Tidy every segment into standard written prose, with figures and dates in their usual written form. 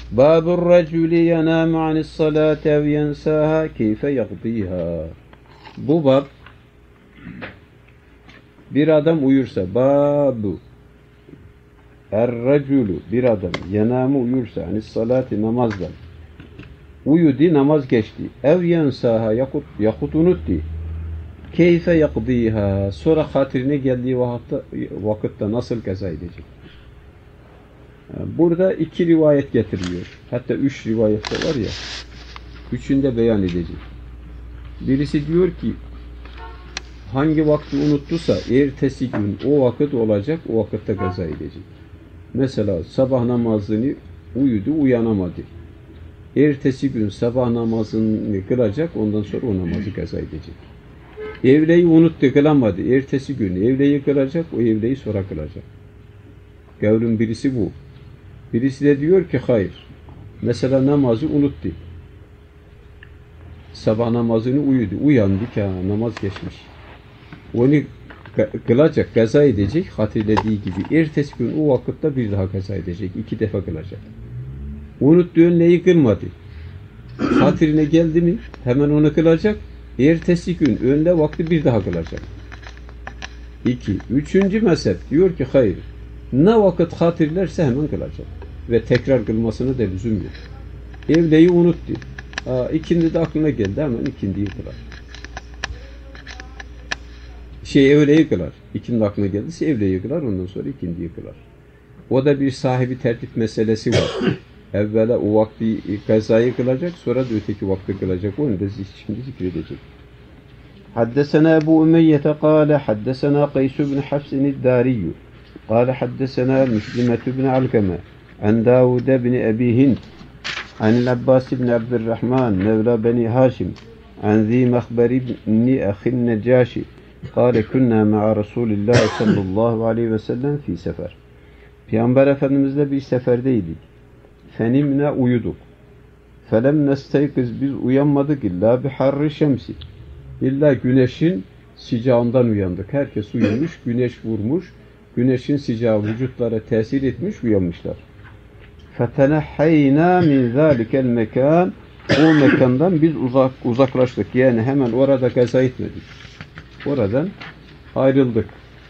Babur raculi yenamu anis salati ev yensaha keyfe yakdiha. Bu bab bir adam uyursa babu er-raculu bir adam yenamu uyursa anis salati namazdan uyudi namaz geçti. Ev yensaha yakut unutti. Keyfe yakdiha. Sonra hatirine geldiği vakitte nasıl kaza edecek? Burada iki rivayet getiriliyor. Hatta 3 rivayet de var ya. Üçünde beyan edecek. Birisi diyor ki hangi vakti unuttuysa ertesi gün o vakit olacak, o vakitte kaza edecek. Mesela sabah namazını uyudu, uyanamadı. Ertesi gün sabah namazını kılacak, ondan sonra o namazı kaza edecek. Evleyi unuttu, kılamadı. Ertesi gün evleyi kılacak, o evleyi sonra kılacak. Kavlin birisi bu. Birisi de diyor ki hayır. Mesela namazı unuttu. Sabah namazını uyudu. Uyandı ki namaz geçmiş. Onu kılacak, kaza edecek. Hatırladığı gibi. Ertesi gün o vakitte bir daha kaza edecek. 2 defa kılacak. Unuttuğun neyi kılmadı? Hatırına geldi mi? Hemen onu kılacak. Ertesi gün önde vakti bir daha kılacak. 2. Üçüncü mezhep diyor ki hayır. Ne vakit hatırlarsa hemen kılacak. Ve tekrar kılmasına da lüzum yok. Evleyi unuttu. İkindi de aklına geldi, hemen ikindiyi kılar. Evleyi kılar. İkindi aklına geldiyse evleyi kılar, ondan sonra ikindiyi kılar. O da bir sahibi tertip meselesi var. Evvela o vakti kazayı kılacak, sonra da öteki vakti kılacak. Onu da şimdi zikredecek. Haddesena Ebu Ümeyyete kâle haddesena Qays ibn Hafs'in Dâriyyü kâle haddesena Müslimet ibn Alkeme an Davud ibn Ebi Hind an Abbas ibn Abdurrahman mevla Beni Haşim an Zî Mehber ibn Ahin Necaşi kâle künnâ ma'a Resulillah sallallahu aleyhi ve sellem fî sefer. Peygamber Efendimizle bir seferdeydik. Fenimne uyuduk. Felem nesteykiz biz uyanmadık illa biharri şemsi. İlla güneşin sıcağından uyandık. Herkes uyumuş, güneş vurmuş, güneşin sıcağı vücutlara tesir etmiş, uyanmışlar. Fetenehheyna min zâlikel mekan. O mekandan biz uzaklaştık. Yani hemen orada kaza etmedik. Oradan ayrıldık.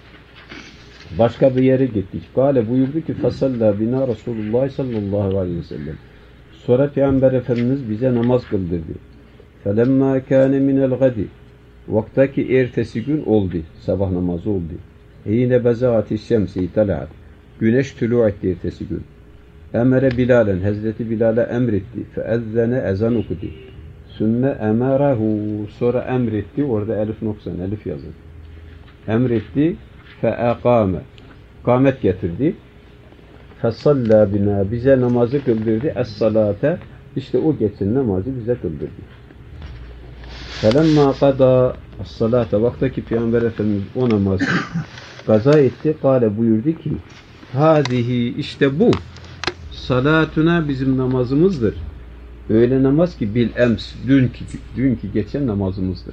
Başka bir yere gittik. Kâle buyurdu ki fesallâ bina Resulullah sallallahu aleyhi ve sellem. Sonra Peygamber Efendimiz bize namaz kıldırdı. Felemmâ kâne minel gadi. Vaktaki ertesi gün oldu. Sabah namazı oldu. Hîne bezâati şemsi italaat. Güneş tülû etti ertesi gün. Emre Bilal'en. Hazreti Bilal'e emretti. Feezzene ezan okudu. Sümme emerehu. Sonra emretti. Orada elif noksan. Elif yazın. Emretti. Feekâme. Kâmet getirdi. Fesallâ bina. Bize namazı kıldırdı. Es-salâte. İşte o geçen namazı bize kıldırdı. Felemmâ kadâ es-salâte. Vaktaki Peygamber Efendimiz o namazı kaza etti. Kâle buyurdu ki hâzihi işte bu salatuna bizim namazımızdır. Öyle namaz ki bil ems. Dünkü geçen namazımızdır.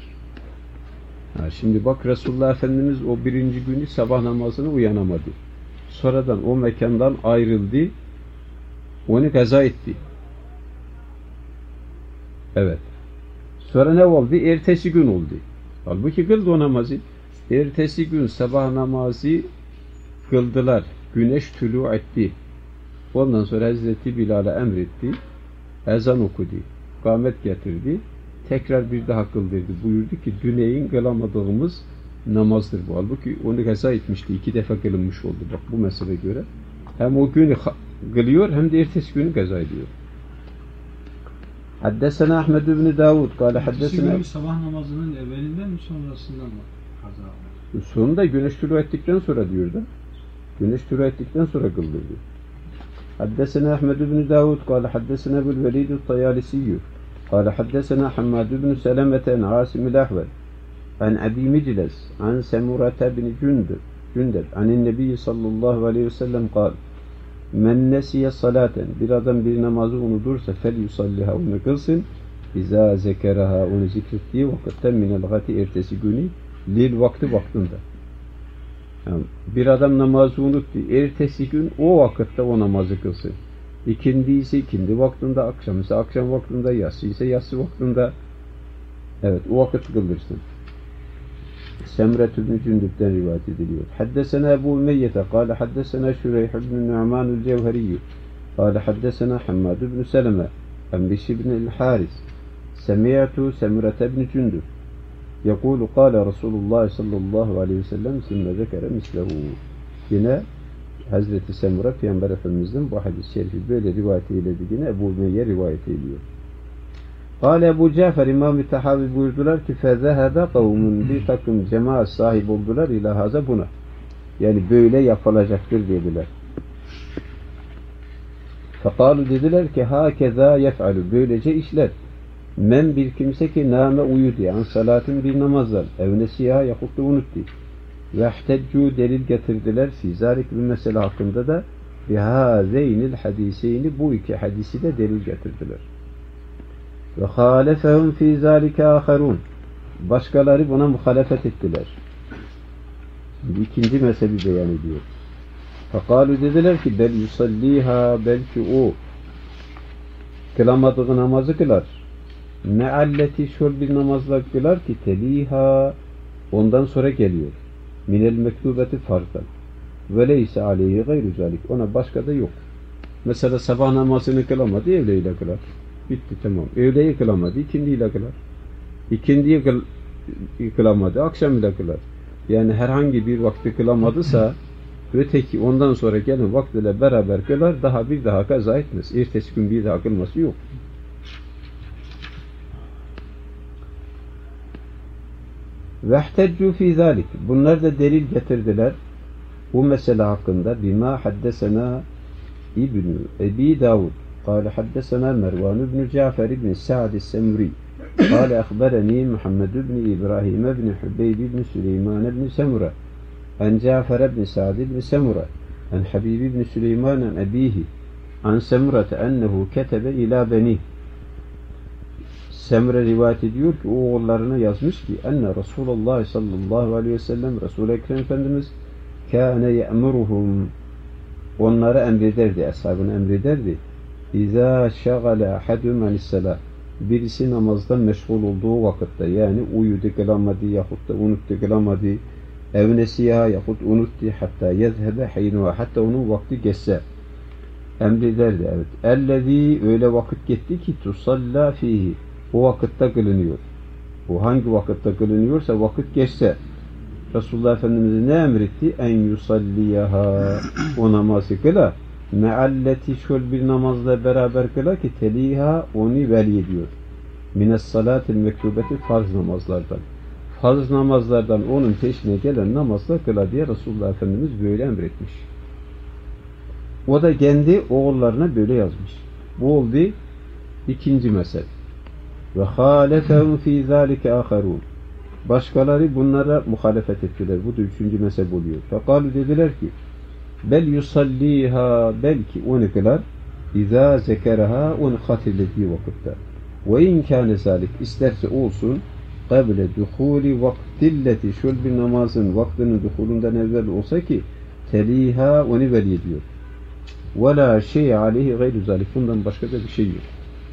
Şimdi bak Resulullah Efendimiz o birinci günü sabah namazına uyanamadı. Sonradan o mekandan ayrıldı. Onu kaza etti. Evet. Sonra ne oldu? Ertesi gün oldu. Halbuki kıldı o namazı. Ertesi gün sabah namazı kıldılar. Güneş tülû etti. Ondan sonra Hazreti Bilal'e emretti. Ezan okudu. Kâmet getirdi. Tekrar bir daha kıldırdı. Buyurdu ki düneyin kılamadığımız namazdır bu. Halbuki onu kaza etmişti. 2 defa kılınmış oldu. Bak bu mesele göre. Hem o günü kılıyor hem de ertesi günü kaza ediyor. Haddesena Ahmed ibn Davud. Kâle haddesena. Sabah namazının evvelinden mi sonrasından mı kaza? Sonunda güneş tülû ettikten sonra diyor da. Güneş tülû ettikten sonra kıldırdı. Haddesena Ahmed ibn Davud. Kâle haddesena Ebul Velid el-Tayalisiyyü. قال حدثنا حماد بن سلمة عن عاصم الأحول عن أبي مجلس عن سمرة بن جندب عن النبي صلى الله عليه وسلم قال men nesiye salaten bir adam bir namazı unutursa fel yusalliha onu kılsın izâ zekeraha onu zikrettiği vakitten minel gati ertesi günü lil vakti vaktinde. Yani bir adam namazı unuttu. Ertesi gün o vakitte o namazı kılsın. İkindi ise ikindi vaktinde, akşam ise akşam vaktinde, yatsı ise yatsı vaktinde. Evet, o vakit kıldırsın. Semret ibn Cündüb'den rivayet ediliyor. Haddesena Ebu Umeyyete kâle haddesena Şureyh ibn Nu'manul Cevheriyyü kâle haddesena Hammad ibn Seleme an Biş ibn el-Haris semi'tu Semret ibn Cündüb yekûlu kâle Resulullah sallallahu aleyhi ve sellem sümme zekere mislehu. Yine Hazreti Semre Peygamber Efendimiz'in bu hadis-i şerifi böyle rivayet eylediğini Ebu Umeyye rivayet ediyor. Kâle Ebu Cafer İmam-ı Tahavi buyurdular ki fezehebe kavmun, bir takım cemaat sahip oldular ilahaza buna. Yani böyle yapılacaktır dediler. Fekalu dediler ki hakeza yef'alu, böylece işler. Men bir kimse ki name uyudu yani salatin bir namazdan evnesiha yakuttu unuttu. Ve ihteccu delil getirdiler fizarik bir mesele hakkında da bihazeynil hadiseyni, bu iki hadisi de delil getirdiler. Ve halefehum fi zalike aharun, başkaları buna muhalefet ettiler. Şimdi ikinci mezhebi beyan ediyor. Fekalu dediler ki bel yusalliha, belki o kılamadığı namazı kılar. Mealleti şöyle bir namazla kılar ki teliha, ondan sonra geliyor. Minel mektubeti farzdan. Ve leyse aleyhi gayru zalik, ona başka da yok. Mesela sabah namazını kılamadı, evleyle kılar. Bitti, tamam. Öğleyi kılamadı, ikindiyle kılar. İkindiyi kılamadı, akşam ile kılar. Yani herhangi bir vakti kılamadısa öteki ondan sonra gelen vaktiyle beraber kılar, bir daha kaza etmez. Ertesi gün bir daha kılması yok. Vehteccu fi zalik, bunlar da delil getirdiler bu mesele hakkında. Bima haddesena İbn Ebi Davud قال حدثنا مروان بن جعفر بن سعد السمري قال أخبرني محمد بن إبراهيم بن حبيب بن سليمان بن سمرة عن جعفر بن سعد بن سمرة عن حبيب بن سليمان عن أبيه عن سمرة أنه كتب إلى بنيه. Semre rivayet ediyor ki oğullarına yazmış ki enne Resulullah sallallahu aleyhi ve sellem, Resul-i Ekrem Efendimiz kâne ye'muruhum, onlara emrederdi, ashabına emrederdi. İzâ şagale ahadum anissalâh, birisi namazdan meşgul olduğu vakitte, yani uyudu kılamadı yahut da unuttu kılamadı, evnesiya yahut unuttu hatta yezhebe hinuha, hatta onun vakti geçse emrederdi. Evet. Ellezî, öyle vakit gitti ki tusalla fihi, o vakitte kılınıyor. O hangi vakitte kılınıyorsa vakit geçse Resulullah Efendimiz ne emretti? En yusalliyaha, o namazı kıla. Mealleti, şöyle bir namazla beraber kıla ki teliha, onu veli ediyor. Mines salatil mektubeti, farz namazlardan. Farz namazlardan onun peşine gelen namazla kıla diye Resulullah Efendimiz böyle emretmiş. O da kendi oğullarına böyle yazmış. Bu oldu ikinci mezhep. Ve halefehum fi zalike aharun, başkaları bunlara muhalefet ettiler. Bu da üçüncü mezhep oluyor. Fekalu dediler ki bel yusalliha, belki onu kılar izâ zekeraha, onu hatırlediği vakitte. Ve in kâne zalik, isterse olsun kable duhuli vaktilleti, şöyle bir namazın vaktinin duhulundan evvel olsa ki teliha, onu veli ediyor. Ve la şey aleyhi gayru zalik, bundan başka da bir şey yok.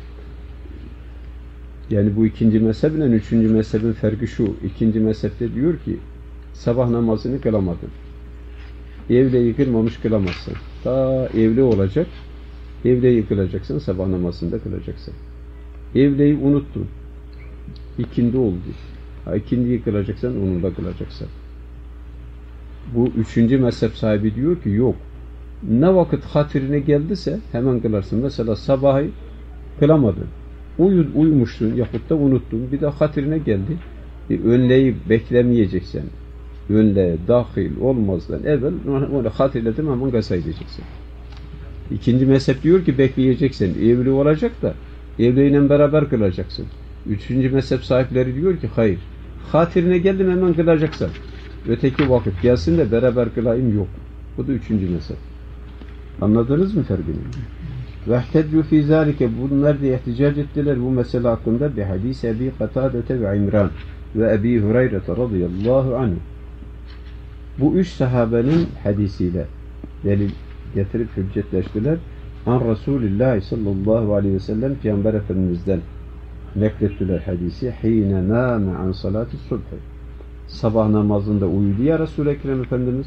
Yani bu ikinci mezheple üçüncü mezhebin farkı şu. İkinci mezhepte diyor ki sabah namazını kılamadın. Evle kılmamış kılamazsın. Ta evli olacak. Evleyi kılacaksın, sabah namazını da kılacaksın. Evleyi unuttun. İkindi oldu. İkindiyi kılacaksan onu da kılacaksın. Bu üçüncü mezhep sahibi diyor ki yok. Ne vakit hatırına geldiyse hemen kılarsın. Mesela sabahı kılamadın. Uyumuşsun yahut da unuttun. Bir de hatırına geldi. Önleyi beklemeyeceksin. Önleye dahil olmazdan evvel onu hatırladın, hemen gaza edeceksin. İkinci mezhep diyor ki bekleyeceksin. Evli olacak da evliyle beraber kılacaksın. Üçüncü mezhep sahipleri diyor ki hayır. Hatırına geldin, hemen kılacaksın. Öteki vakit gelsin de beraber kılayım, yok. Bu da üçüncü mezhep. Anladınız mı farkını? Vehteddu fi zalike, bunlar diye ihticac ettiler bu mesele hakkında bir hadis Ebi Katade ve İmran ve Ebi Hureyre radıyallahu anh. Bu üç sahabenin hadisiyle delil getirip hüccetleştiler. an Resulullah sallallahu aleyhi ve sellem Peygamber Efendimiz'den neklettiler hadisi. Hine nâme an salâti subhi. Sabah namazında uyudu ya Resul-i Ekrem Efendimiz.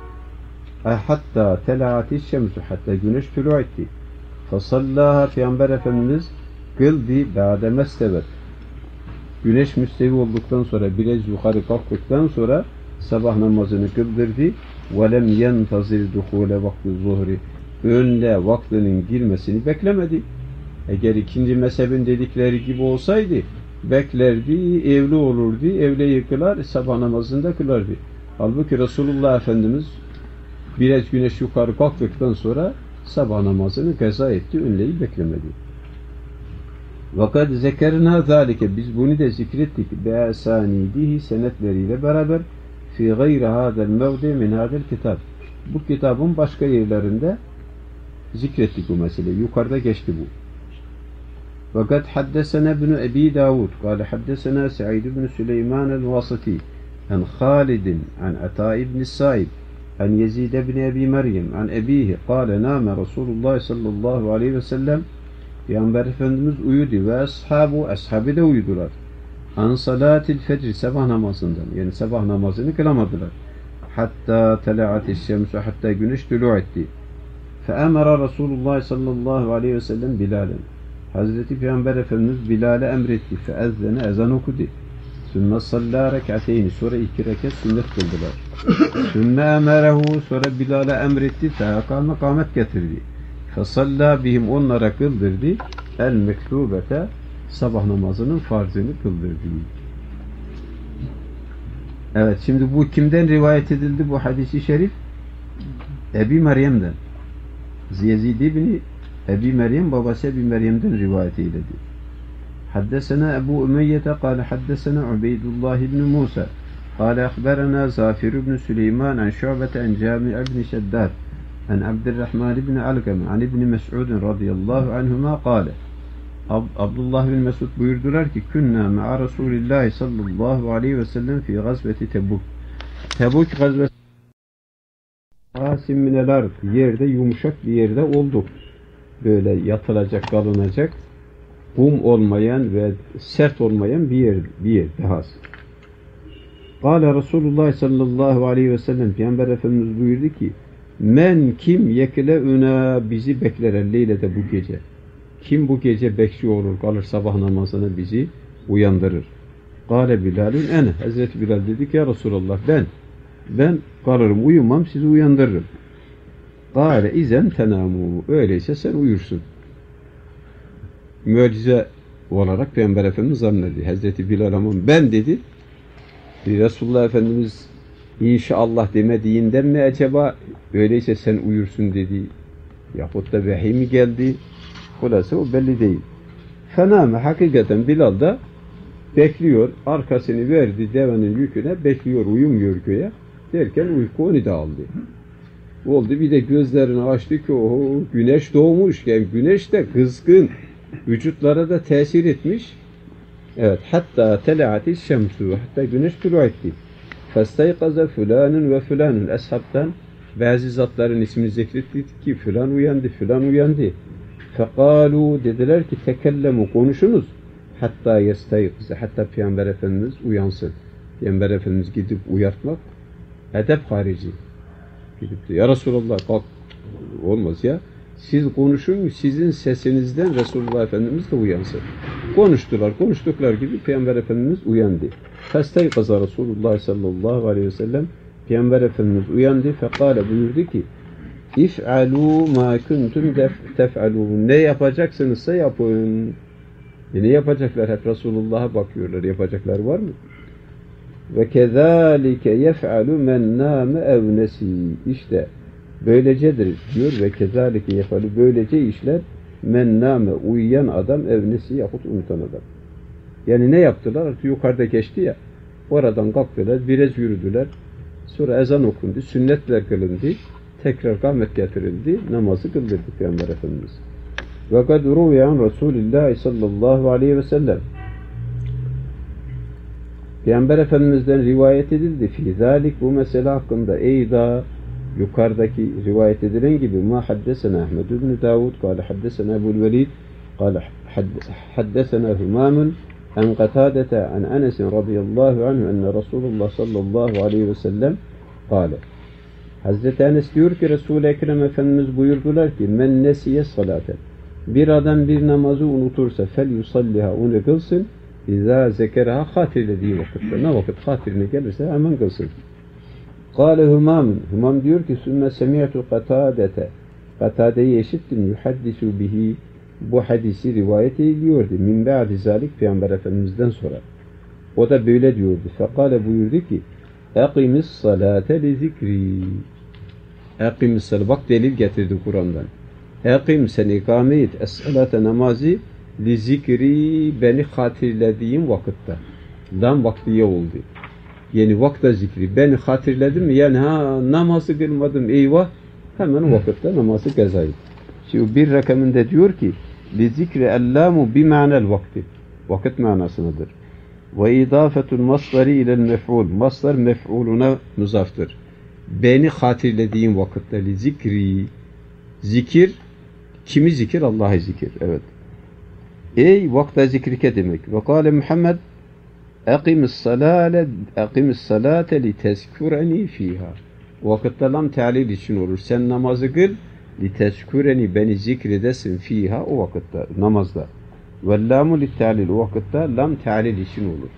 Hatta telâti şemsu, hatta güneş tülû etti. Fasallâha, Peygamber Efendimiz kıldı ba'de mestevet. Güneş müstevi olduktan sonra, biraz yukarı kalktıktan sonra sabah namazını kıldırdı. وَلَمْ يَنْتَظِرْ دُخُولَ vakti zuhri. Önde vaktinin girmesini beklemedi. Eğer ikinci mezhebin dedikleri gibi olsaydı, beklerdi, evli olurdu, evle yıkılar, sabah namazında kılardı. Halbuki Resulullah Efendimiz biraz güneş yukarı kalktıktan sonra sabah namazını kaza etti, önleyi beklemedi. Vakat zekerna zalike, biz bunu da zikrettik be'asanidihi, senetleriyle beraber fi gayri hadel mevdi min hadel kitap. Bu kitabın başka yerlerinde zikrettik bu meseleyi. Yukarıda geçti bu. Vakat haddesena ibn Ebi Davud kâle haddesena Sa'id ibn Süleyman el-Vasiti an Khalidin an Ata ibn Sa'ib an Yezid ibn Ebi Meryem an Ebihi kâle nâme Resulullah sallallahu aleyhi ve sellem. Peygamber Efendimiz uyudu ve ashabı da uyudular. An salatil fecr, sabah namazından, yani sabah namazını kılamadılar. Hatta tela'atis şemsu, hatta güneş tülû etti. Fe emara Resulullah sallallahu aleyhi ve sellem Bilal'en. Hazreti Peygamber Efendimiz Bilal'e emretti. Fe ezzene, ezan okudu. Sümme sallâ rek'ateyni, sonra 2 rekat sünnet kıldılar. Sümme emerehu, sonra Bilal'e emretti. Feakâme, kâmet getirdi. Fesallâ bihim, onlara kıldırdı. El mektubete, sabah namazının farzını kıldırdı. Evet, şimdi bu kimden rivayet edildi bu hadisi şerif? Ebi Meryem'den. Yezid ibn Ebi Meryem, babası Ebi Meryem'den rivayet eyledi. Haddesena Ebu Ümeyyete kâle haddesena Ubeydullah ibn Musa kâle akberena Zafir ibn Süleyman an Şu'bete an Cami ibn Şeddad an Abdurrahman ibn Alkam an ibn Mes'ud radıyallahu anhuma kâle. Abdullah bin Mesud buyurdular ki künna ma'a Resulillah sallallahu aleyhi ve sellem fi gazveti Tebuk. Tebuk gazvesi asim minel ard, yerde yumuşak bir yerde olduk. Böyle yatılacak, kalınacak, kum olmayan ve sert olmayan bir yer daha. Kâle Resulullah sallallahu aleyhi ve sellem, Peygamber Efendimiz buyurdu ki men kim yekle'una, bizi bekler leylede, bu gece. Kim bu gece bekçi olur, kalır sabah namazına bizi uyandırır. Kâle Bilal'in ene. Hazreti Bilal dedi ki ya Resulallah, ben kalırım, uyumam, sizi uyandırırım. Kâle izen tenâmû. Öyleyse sen uyursun. Mucize olarak Peygamber Efendimiz zannedi. Hazreti Bilal ama ben dedi. Resulullah Efendimiz inşallah demediğinden mi acaba, öyleyse sen uyursun dedi. Yahut da vahiy mi geldi? Kulası o belli değil. Fenâme, hakikaten Bilal da bekliyor, arkasını verdi devenin yüküne, bekliyor, uyumuyor göğe. Derken uyku onu da aldı. Oldu bir de gözlerini açtı ki o güneş doğmuş. Yani güneş de kızgın. Vücutlara da tesir etmiş. Evet. Hatta tela'ati şemsu. Hatta güneş tülû etti. Festaykaza fülanun ve fülanun. Eshabtan bazı zatların ismini zikretti ki filan uyandı, filan uyandı. Fekalu, dediler ki tekellemu, konuşunuz. Hatta yestaykaza. Hatta Peygamber Efendimiz uyansın. Peygamber Efendimiz gidip uyartmak edep harici. Gidip de ya Resulallah kalk, olmaz ya. Siz konuşun, sizin sesinizden Resulullah Efendimiz de uyansın. Konuştuklar gibi Peygamber Efendimiz uyandı. Festaykaza Resulullah sallallahu aleyhi ve sellem, Peygamber Efendimiz uyandı. Fekale, buyurdu ki İf'alû mâ kuntum tef'alûn. Ne yapacaksınızsa yapın. Ne yapacaklar? Hep Resulullah'a bakıyorlar. Yapacaklar var mı? Ve kezâlike yef'alû men nâme ev nesî. İşte böylecedir diyor ve kezâlike yef'alû, böylece işler men nâme, uyuyan adam, ev nesî, yahut unutan adam. Yani ne yaptılar? Artık yukarıda geçti ya. Oradan kalktılar, biraz yürüdüler. Sonra ezan okundu, sünnetler kılındı. Tekrar kâmet getirildi, namazı kıldırdı Peygamber Efendimiz. Ve kad ruviyan Resulullah sallallahu aleyhi ve sellem. Peygamber Efendimiz'den rivayet edildi. Fî zâlik, bu mesele hakkında. Eyda, yukarıdaki rivayet edilen gibi ma haddesena Ahmed ibn Davud kâle haddesena Ebu'l Velid kâle haddesena Hümamun en Katâdete an Enes radıyallahu anhu enne Resulullah sallallahu aleyhi ve sellem kâle. Hazreti Enes diyor ki Resul-i Ekrem Efendimiz buyurdular ki men nesiye salaten, bir adam bir namazı unutursa fel yusalliha, onu kılsın, izâ zekeraha, hatırlediği vakitte, ne vakit hatırine gelirse hemen kılsın. Kâle Hümamun, Hümam diyor ki sümme semi'tu Katâdete, Katâde'yi eşittim, yuhaddisu bihi, bu hadisi rivayet ediyordu. Min ba'di zalik, Peygamber Efendimiz'den sonra. O da böyle diyordu. Fekâle buyurdu ki اَقِمِ الصَّلَاةَ لِذِكْرِي. اَقِمِ الصَّلَاةَ. Bak delil getirdi Kur'an'dan. اَقِمْ, sen ikame et. Es-salate, namazı. لِذِكْرِي, beni hatırladığım vakitte. Lam vaktiye oldu. Yani vakta zikri. Beni hatırladım mı? Yani namazı kılmadım. Eyvah. Hemen o vakitte namazı kaza et. Şimdi bir rakamında diyor ki لِذِكْرِ اَلَّامُ بِمَعْنَ vakti. Vakit manasındadır. Ve idafetul masdari ilel mef'ul. Masdar mef'uluna muzaftır. Beni hatırladığım vakitte li zikri. Zikir, kimi zikir? Allah'ı zikir. Evet. Ey vakta zikrike demek. Ve kâle Muhammed eqimis salate li tezkureni fiha. Vakitte lam te'lil için olur. Sen namazı kıl li tezkureni, beni zikredesin fiha, o vakitte, namazda. Vellâmu litte'lil, o vakitte lam te'lil için olur.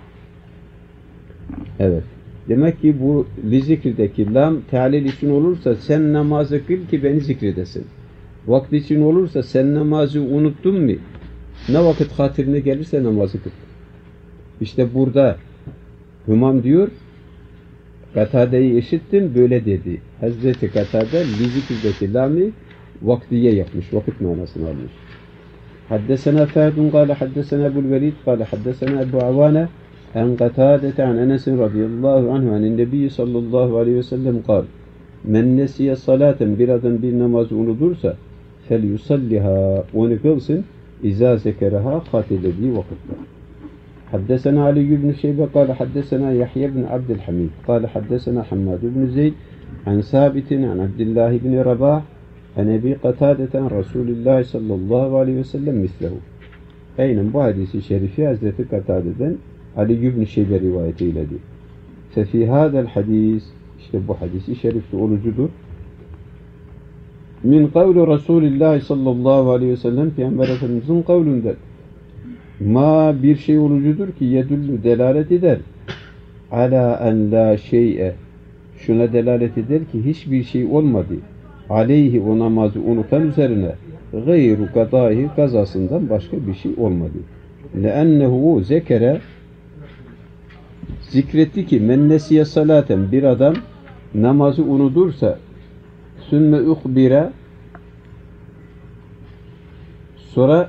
Evet. Demek ki bu li zikrideki lam te'lil için olursa sen namazı kıl ki beni zikredesin. Vakti için olursa sen namazı unuttun mu? Ne vakit hatırına gelirse namazı kıl. İşte burada Hümam diyor, Katade'yi eşittim, böyle dedi. Hazreti Katade li zikrideki lamı vaktiye yapmış, vakit manasını almış. حدثنا فهد قال حدثنا أبو الوليد قال حدثنا أبو عوانة عن قتادة عن أنس رضي الله عنه عن النبي صلى الله عليه وسلم قال من نسي صلاة biradan bir namazı unutursa فليصلها, onu kılsın, إذا ذكرها, hatırladığı vakitte. حدثنا علي بن شيبة قال حدثنا يحيى بن عبد الحميد قال حدثنا حماد بن زيد عن ثابت عن عبد الله بن رباح عن أبي قتادة عن رسول الله صلى الله عليه وسلم مثله. Aynen bu hadisi şerifi Hazreti Katade'den Ali ibn Şeybe rivayet eyledi. Fefi hadal hadis, işte bu hadisi şerifli olucudur. Min kavlu Resulullah sallallahu aleyhi ve sellem, Peygamber Efendimiz'in kavlünden. Ma, bir şey olucudur ki yedüllü, delalet eder. Ala en la şey'e, şuna delalet eder ki hiçbir şey olmadı. Aleyhi, o namazı unutan üzerine, gayru kadâhi, kazasından başka bir şey olmadı. Leennehu zekere, zikretti ki men nesiye salaten, bir adam namazı unutursa sümme uhbire, sonra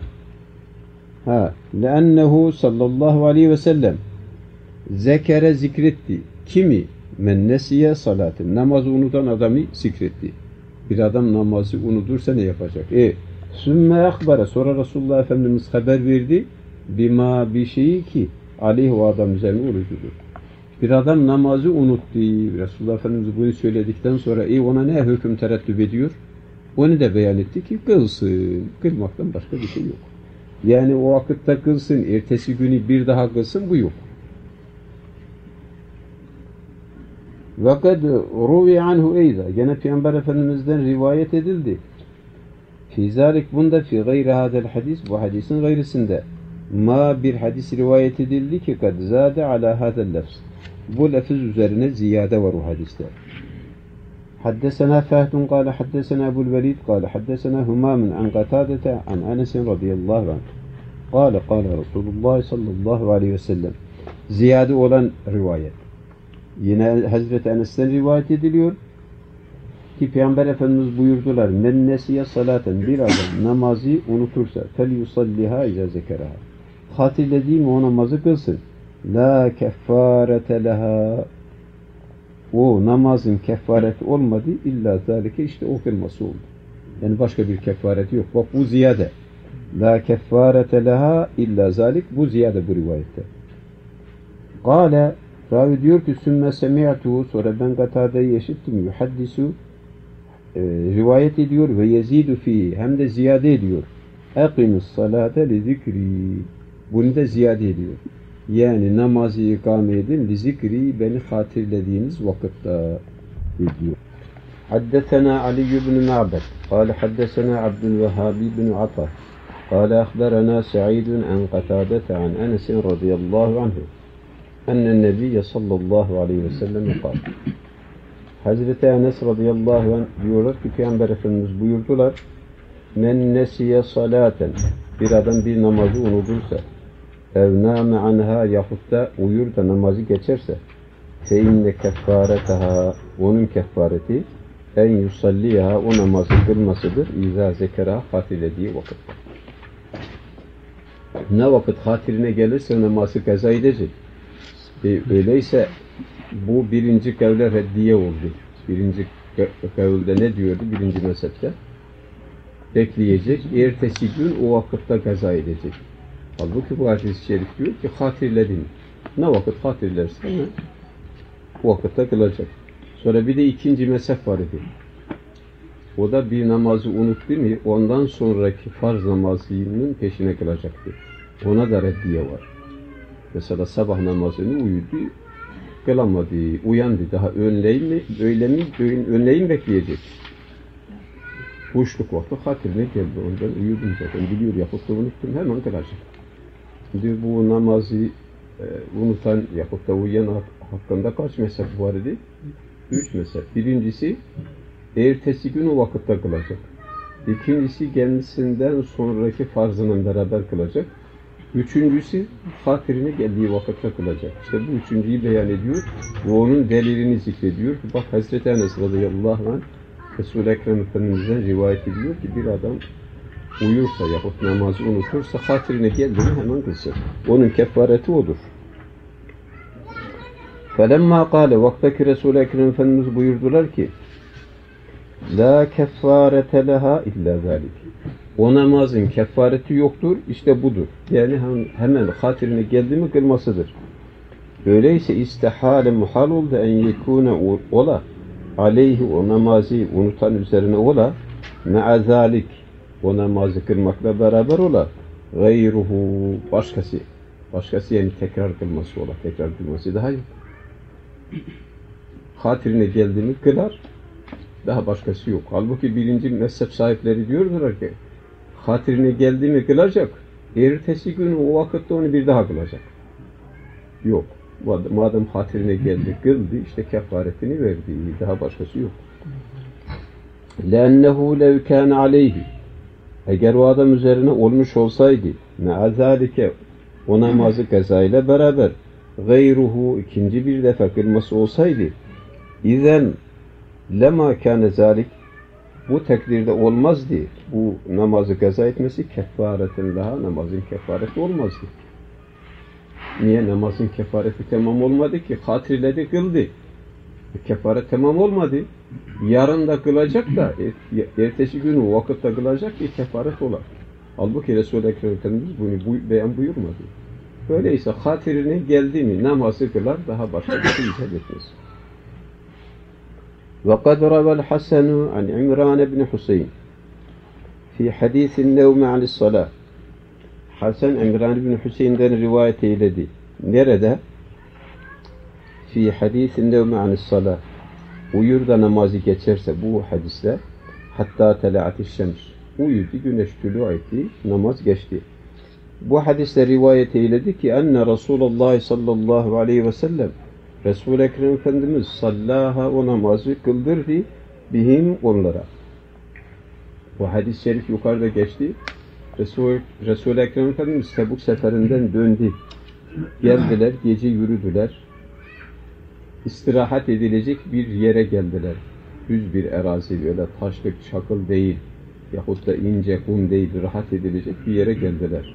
leennehu sallallahu aleyhi ve sellem zekere, zikretti. Kimi? Men nesiye salaten, namazı unutan adamı zikretti. Bir adam namazı unutursa ne yapacak? Sümme akbara, sonra Resulullah Efendimiz haber verdi. Bima, bir şeyi ki aleyhi, o adam üzerine orucudur. Bir adam namazı unuttu. Resulullah Efendimiz bunu söyledikten sonra ona ne hüküm tereddüt ediyor? Onu da beyan etti ki kılsın. Kılmaktan başka bir şey yok. Yani o vakitte kılsın, ertesi günü bir daha kılsın, bu yok. وَقَدْ رُوِي عَنْهُ اَيْضًا, gene Peygamber Efendimiz'den rivayet edildi. فِي ذَٰلِكْ, bunda fi gayri hadel hadis, bu hadisin gayrısında. Ma, bir hadis rivayet edildi ki kad zâde alâ hadel lefz, bu lefz üzerine ziyade var o hadiste. Haddesena Fehdun kâle haddesena Ebu'l Velid kâle haddesena Hümâmun an Katâdete an Enes'in radıyallahu anh. Kâle Resulullah sallallahu aleyhi ve sellem. Ziyade olan rivayet. Yine Hazreti Enes'ten rivayet ediliyor ki Peygamber Efendimiz buyurdular: men nesiye salaten, bir adam namazı unutursa fel yusalliha izâ zekeraha, hatırladığım o namazı kılsın. La keffarete leha, o namazın kefareti olmadı, illa zâlike, işte o kılması oldu. Yani başka bir kefareti yok. Bak bu ziyade. La keffarete leha illa zâlik, bu ziyade bu rivayette. Kâle, Ravi diyor ki sümme semi'tuhu, sonra ben Katade'yi işittim, yuhaddisu rivayet ediyor ve yezidu fihi, hem de ziyade ediyor. Akimus salate li zikri, bunu da ziyade ediyor. Yani namazı ikame edin li zikri, beni hatırladığınız vakitte diyor. Haddesena Ali ibn Ma'bad قال حدثنا عبد الوهاب بن عطا قال أخبرنا سعيد عن قتادة عن أنس رضي الله عنه أن النبي صلى الله عليه وسلم قال. Hazreti Enes radıyallahu anh diyorlar ki Peygamber Efendimiz buyurdular, men nesiye salaten, bir adam bir namazı unutursa, ev nâme anha, yahut da uyur da namazı geçerse, fe inne keffaretaha, onun keffareti en yusalliha, o namazı kılmasıdır, izâ zekera, hatırlediği vakit. Ne vakit hatırine gelirse namazı kaza edecek. Öyleyse bu birinci kavle reddiye oldu. Birinci kavulde ne diyordu birinci mezhepte? Bekleyecek, ertesi gün o vakitte kaza edecek. Halbuki bu hadis-i şerif diyor ki hatırledin. Ne vakit hatırlarsa o vakitte kılacak. Sonra bir de ikinci mezhep var idi. O da bir namazı unuttu mu ondan sonraki farz namazının peşine kılacaktı. Ona da reddiye var. Mesela sabah namazını uyudu, kılamadı, uyandı. Daha önleyin bekleyecek. Boşluk vakti hatırına geldi. Ondan uyudum zaten. Biliyor yapıp da unuttum. Hemen kılacak. Şimdi bu namazı unutan yapıp da uyuyan hakkında kaç mezhep var idi? 3 mezhep. Birincisi ertesi gün o vakitte kılacak. İkincisi kendisinden sonraki farzının beraber kılacak. Üçüncüsü hatırine geldiği vakitte kılacak. İşte bu üçüncüyü beyan ediyor ve onun delilini zikrediyor. Bak Hazreti Enes radıyallahu anh Resul-i Ekrem Efendimiz'den rivayet ediyor ki bir adam uyursa yahut namazı unutursa hatırine geldiğini hemen kılsın. Onun kefareti odur. فَلَمَّا قَالَ vaktaki Resul-i Ekrem Efendimiz buyurdular ki لَا كَفَّارَةَ لَهَا اِلَّا ذَٰلِكِ, o namazın kefareti yoktur, işte budur. Yani hemen hatırine geldi mi kılmasıdır. Öyleyse istihale muhal oldu en yekûne ola aleyhi, o namazı unutan üzerine ola me'azalik, o namazı kılmakla beraber ola gayruhu, başkası yani tekrar kılması ola, tekrar kılması daha yok. Hatırine geldi mi kılar, daha başkası yok. Halbuki birinci mezhep sahipleri diyorlar ki hatırine geldi mi kılacak, ertesi gün o vakitte onu bir daha kılacak. Yok. Madem hatırine geldi, kıldı, işte kefaretini verdi. Daha başkası yok. لَاَنَّهُ لَوْ كَانَ عَلَيْهِ, eğer o adam üzerine olmuş olsaydı, مَعَذَٰلِكَ, o namazı kazayla beraber, gayruhu, ikinci bir defa kılması olsaydı, اِذَنْ لَمَا كَانَ ذَٰلِكَ, bu takdirde olmazdı. Bu namazı kaza etmesi kefaretin daha, namazın kefareti olmazdı. Niye? Namazın kefareti tamam olmadı ki. Hatırladı, kıldı. Kefaret tamam olmadı. Yarın da kılacak da ertesi gün o vakitte kılacak ki kefaret olar. Halbuki Resul-i Ekrem Efendimiz bunu beyan buyurmadı. Öyleyse hatırine geldi mi namazı kılar, daha başka bir şey icap etmez. وقد روى الحسن عن عمران بن حسين في حديث النوم عن الصلاة. Hasan İmran bin Hüseyin'den rivayet eyledi. Nerede? Fi hadisin nevme anis-salah. Uyur da namazı geçerse bu hadiste, hatta tela'atiş şems. Uyudu, güneş tülû etti, namaz geçti. Bu hadiste rivayet eyledi ki enne Resulullah sallallahu aleyhi ve sellem, Resul-i Ekrem Efendimiz sallaha, o namazı kıldırdı bihim, onlara. Bu hadis-i şerif yukarıda geçti. Resul-i Ekrem Efendimiz Tebuk seferinden döndü. Geldiler, gece yürüdüler. İstirahat edilecek bir yere geldiler. Düz bir arazi, böyle taşlık, çakıl değil, yahut da ince kum değil, rahat edilecek bir yere geldiler.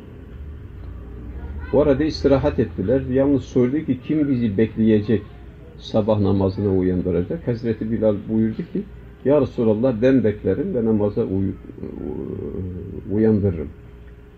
Orada istirahat ettiler. Yalnız sordu ki kim bizi bekleyecek, sabah namazına uyandıracak? Hazreti Bilal buyurdu ki ya Resulallah, ben beklerim ve namaza uyandırırım.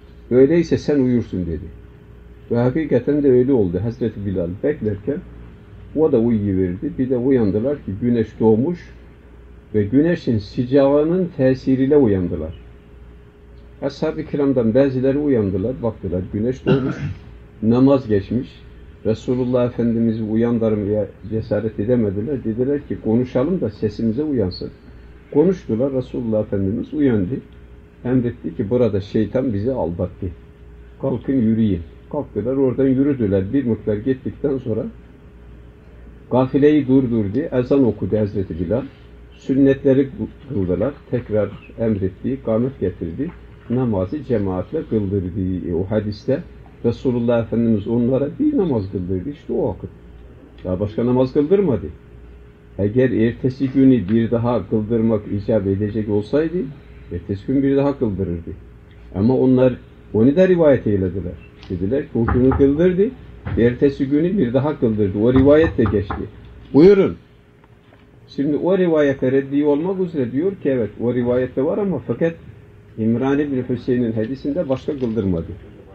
Öyleyse sen uyursun dedi. Ve hakikaten de öyle oldu. Hazreti Bilal beklerken O da uyuyiverdi. Bir de uyandılar ki güneş doğmuş ve güneşin sıcağının tesiriyle uyandılar. Ashab-ı kiramdan bazıları uyandılar, baktılar güneş doğmuş, namaz geçmiş. Resulullah Efendimiz'i uyandırmaya cesaret edemediler. Dediler ki konuşalım da sesimize uyansın. Konuştular, Resulullah Efendimiz uyandı. Emretti ki burada şeytan bizi aldattı. Kalkın yürüyün. Kalktılar, oradan yürüdüler. Bir miktar gittikten sonra kafileyi durdurdu. Ezan okudu Hazreti Bilal. Sünnetleri kıldılar. Tekrar emretti, kamet getirdi. Namazı cemaatle kıldırdı. O hadiste Resulullah Efendimiz onlara bir namaz kıldırdı. İşte o vakit. Daha başka namaz kıldırmadı. Eğer ertesi günü bir daha kıldırmak icap edecek olsaydı, ertesi gün bir daha kıldırırdı. Ama onlar onu da rivayet eylediler. Dediler ki o günü kıldırdı, ertesi günü bir daha kıldırdı. O rivayet de geçti. Buyurun. Şimdi o rivayete reddi olmak üzere diyor ki evet o rivayette var ama fakat İmran İbni Hüseyin'in hadisinde başka kıldırmadı.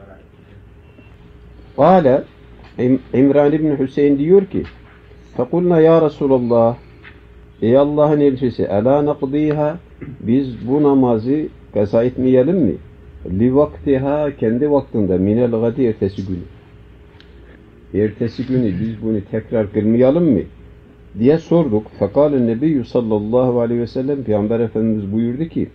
Kale İmran İbni Hüseyin diyor ki فَقُلْنَا ya Resulallah ey Allah'ın elçisi اَلَا نَقْضِيهَا biz bu namazı kaza etmeyelim mi? لِوَقْتِهَا kendi vaktinde minel gadi ertesi günü. Ertesi günü biz bunu tekrar kılmayalım mı? Diye sorduk. Fekâle Nebiyyü sallallahu aleyhi ve sellem Peygamber Efendimiz buyurdu ki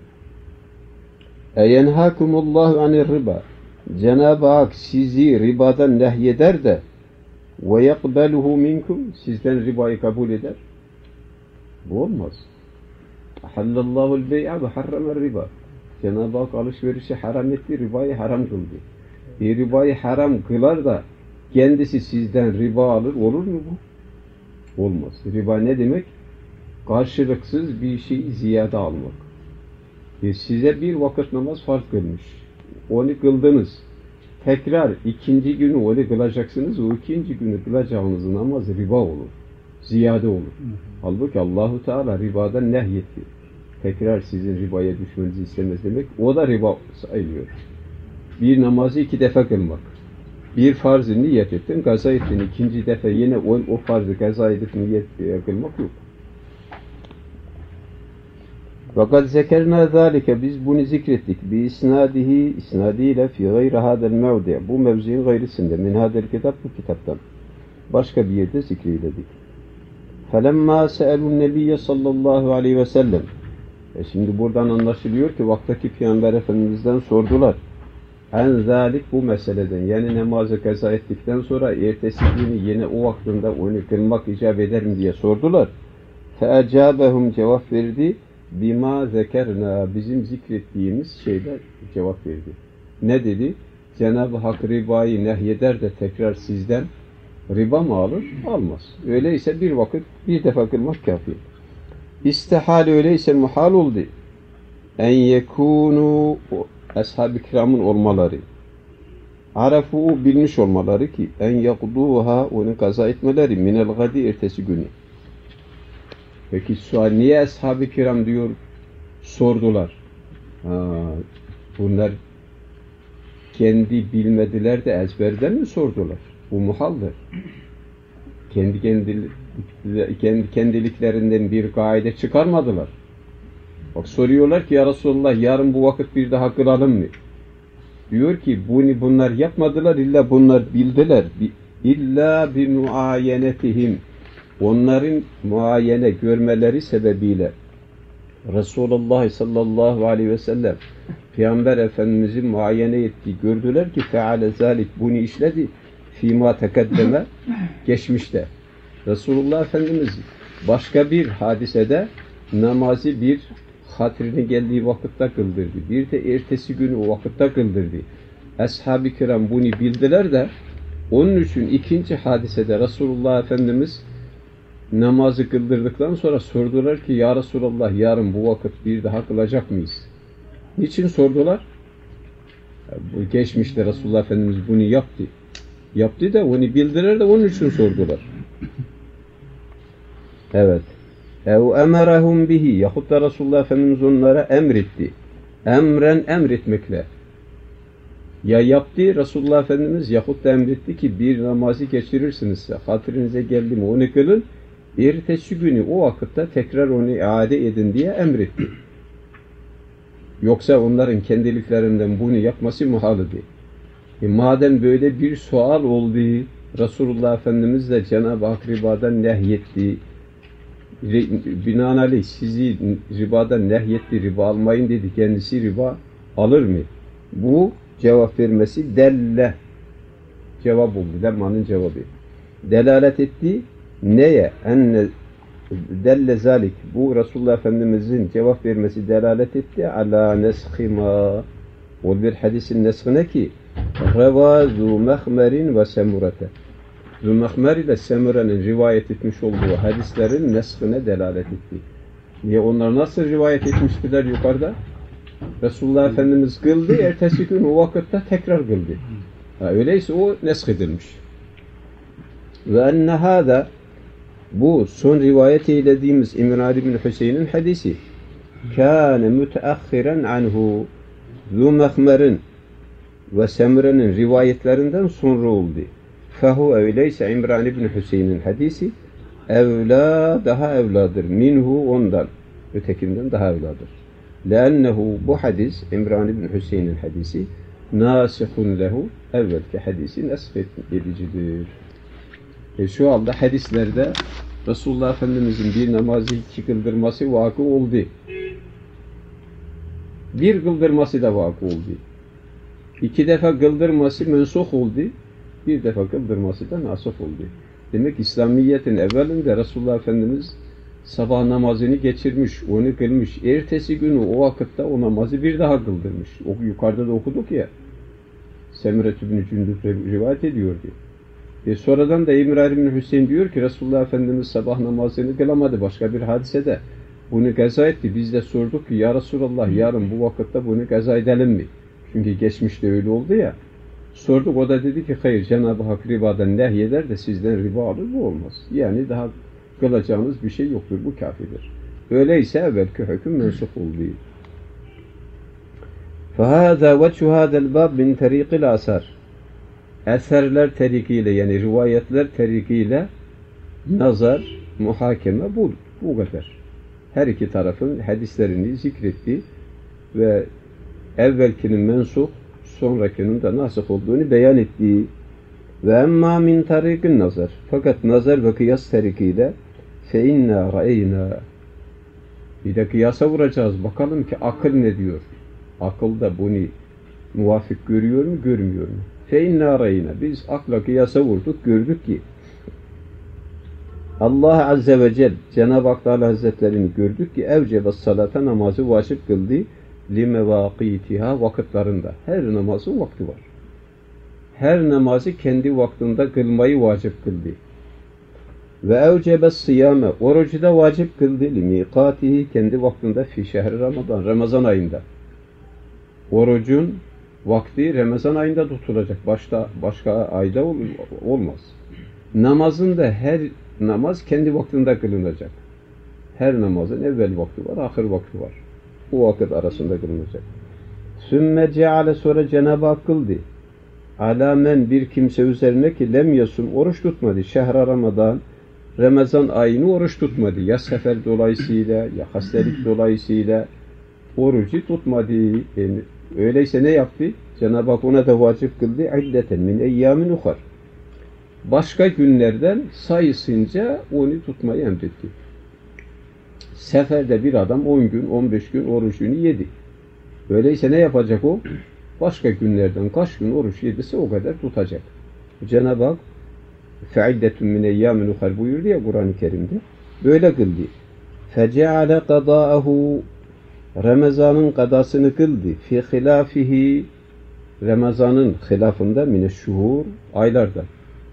اَيَنْهَاكُمُ anir riba Cenab-ı Hak sizi ribadan nehyeder de وَيَقْبَلُهُ مِنْكُمْ sizden ribayı kabul eder. Bu olmaz. اَحَلَّ اللّٰهُ الْبَيْعَ وَحَرَّمَ الرِّبَا Cenab-ı Hak alışverişi haram etti, ribayı haram kıldı. Ribayı haram kılar da kendisi sizden riba alır, olur mu bu? Olmaz. Riba ne demek? Karşılıksız bir şeyi ziyade almak. Size bir vakit namaz farz kılmış. Onu kıldınız. Tekrar ikinci günü onu kılacaksınız. O ikinci günü kılacağınız namaz riba olur. Ziyade olur. Halbuki Allahu Teala ribadan nehyetti. Tekrar sizin ribaya düşmenizi istemez demek. O da riba sayılıyor. Bir namazı iki defa kılmak. Bir farzı niyet ettin, kaza ettin. İkinci defa yine o farzı kaza edip niyet kılmak yok. Fakat zekerna zâlike biz bunu zikrettik. Bi isnadihi isnadiyle fi gayri hadel mevdi. Bu mevziin gayrısında. Min hadel kitap bu kitaptan. Başka bir yerde zikreyledik. Felemma se'elun nebiyye sallallahu aleyhi ve sellem. Şimdi buradan anlaşılıyor ki vaktaki Peygamber Efendimiz'den sordular. En zalik bu meseleden yani namazı kaza ettikten sonra ertesi günü yine o vaktinde onu kılmak icap eder mi diye sordular. Fe'ecabehum cevap verdi. Bima zekerna bizim zikrettiğimiz şeyler cevap verdi. Ne dedi? Cenab-ı Hak ribayı nehyeder de tekrar sizden riba mı alır? Almaz. Öyleyse bir vakit bir defa kılmak kafi. İstihal öyleyse muhal oldu. En yekunu ashab-ı kiramın olmaları. Arafu bilmiş olmaları ki en yakduha onu kaza etmeleri minel gadi ertesi günü. Peki sual niye ashab-ı kiram diyor sordular. Bunlar kendi bilmediler de ezberden mi sordular? Bu muhaldır. Kendiliklerinden bir kaide çıkarmadılar. Bak soruyorlar ki ya Resulullah yarın bu vakit bir daha kılalım mı? Diyor ki bunlar yapmadılar illa bunlar bildiler. İlla bi muayenetihim. Onların muayene görmeleri sebebiyle Resulullah sallallahu aleyhi ve sellem Peygamber Efendimiz'i muayene etti. Gördüler ki feale zalik bunu işledi. Fîmâ tekeddeme geçmişte. Resulullah Efendimiz başka bir hadisede namazı bir hatırına geldiği vakitte kıldırdı. Bir de ertesi günü o vakitte kıldırdı. Ashab-ı kiram bunu bildiler de onun için ikinci hadisede Resulullah Efendimiz namazı kıldırdıktan sonra sordular ki ya Resulallah yarın bu vakit bir daha kılacak mıyız? Niçin sordular? Bu geçmişte Resulullah Efendimiz bunu yaptı. Yaptı da onu bildiler de onun için sordular. Evet. Ev emerahum bihi yahut da Resulullah Efendimiz onlara emretti. Emren emretmekle. Ya yaptı Resulullah Efendimiz yahut da emretti ki bir namazı geçirirsinizse hatırınıza geldi mi onu kılın. Ertesi günü o vakitte tekrar onu iade edin diye emretti. Yoksa onların kendiliklerinden bunu yapması muhalıdır. Madem böyle bir sual oldu, Resulullah Efendimiz de Cenab-ı Hak ribadan nehyetti. Binaenaleyh sizi ribadan nehyetti, riba almayın dedi. Kendisi riba alır mı? Bu cevap vermesi delle. Cevap oldu. Lemmanın cevabı. Delalet etti. Neye? Enne delle zalik. Bu Resulullah Efendimizin cevap vermesi delalet etti. Ala neshima. O bir hadisin neshine ki Reva Zumehmer'in ve Semurete. Zumehmer ile Semura'nın rivayet etmiş olduğu hadislerin neshine delalet etti. Niye? Onlar nasıl rivayet etmiştiler yukarıda? Resulullah Efendimiz kıldı, ertesi gün o vakitte tekrar kıldı. Öyleyse o nesk edilmiş. Ve enne hâdâ bu son rivayet eylediğimiz İmran ibn Hüseyin'in hadisi kâne müteahhiren anhu Zumehmer'in ve Semre'nin rivayetlerinden sonra oldu. Fehu öyleyse İmran ibn Hüseyin'in hadisi evla daha evladır. Minhu ondan. Ötekinden daha evladır. Lennehu bu hadis İmran ibn Hüseyin'in hadisi nasihun lehu evvelki hadisi nesk edicidir. Şu anda hadislerde Resulullah Efendimizin bir namazı iki kıldırması vakı oldu. Bir kıldırması da vakı oldu. İki defa kıldırması mensuh oldu. Bir defa kıldırması da nasih oldu. Demek İslamiyet'in evvelinde Resulullah Efendimiz sabah namazını geçirmiş, onu kılmış. Ertesi günü o vakitte o namazı bir daha kıldırmış. O yukarıda da okuduk ya. Semret ibn Cündüb rivayet ediyordu. Sonradan da İmran ibn Hüseyin diyor ki Resulullah Efendimiz sabah namazını kılamadı başka bir hadisede. Bunu kaza etti. Biz de sorduk ki ya Resulallah yarın bu vakitte bunu kaza edelim mi? Çünkü geçmişte öyle oldu ya. Sorduk, o da dedi ki hayır, Cenab-ı Hak ribadan nehyeder de sizden riba alır, bu olmaz. Yani daha kılacağınız bir şey yoktur, bu kafidir. Öyleyse evvelki hüküm mensuh oldu. فَهَذَا وَجْهُ هَذَا الْبَابِ مِنْ تَرِيقِ الْآثَارِ Eserler terikiyle yani rivayetler terikiyle nazar, muhakeme bu kadar. Her iki tarafın hadislerini zikretti ve evvelkinin mensuh, sonrakinin de nasih olduğunu beyan etti. Ve emma min tarikin nazar. Fakat nazar ve kıyas terikiyle fe inna ra'eyna. Bir de kıyasa vuracağız. Bakalım ki akıl ne diyor? Akıl da bunu muvafık görüyor mu, görmüyor mu? Fe inna ra'eyna. Biz akla kıyasa vurduk, gördük ki Allah Azze ve Celle, Cenab-ı Hak Teala Hazretlerini gördük ki evcebe salata namazı vacip kıldı limevâkîtiha vakitlarında. Her namazın vakti var. Her namazı kendi vaktinde kılmayı vacip kıldı. Ve evcebe sıyame orucu da vacip kıldı limîkâtihi kendi vaktinde fi şehri Ramazan, Ramazan ayında. Orucun vakti Ramazan ayında tutulacak. Başka ayda olmaz. Namazın da her namaz kendi vaktinde kılınacak. Her namazın evvel vakti var, ahir vakti var. O vakit arasında kılınacak. Sümme ceale sonra Cenab-ı Hak kıldı. Alamen bir kimse üzerine ki lem yasum oruç tutmadı. Şehra Ramazan, Ramazan ayını oruç tutmadı. Ya sefer dolayısıyla ya hastalık dolayısıyla orucu tutmadı. Yani öyleyse ne yaptı? Cenab-ı Hak ona da vacip kıldı. İddeten min eyyamin uhar. Başka günlerden sayısınca onu tutmayı emretti. Seferde bir adam 10 gün, 15 gün orucunu yedi. Öyleyse ne yapacak o? Başka günlerden kaç gün oruç yediyse o kadar tutacak. Cenab-ı Hak فَعِدَّةٌ مِنْ اَيَّامٍ اُخَرْ buyurdu ya Kur'an-ı Kerim'de. Böyle kıldı. فَجَعَلَ قَضَاءَهُ Ramazan'ın kadasını kıldı. فِي خِلَافِهِ Ramazan'ın hilafında mineşşuhur aylardan.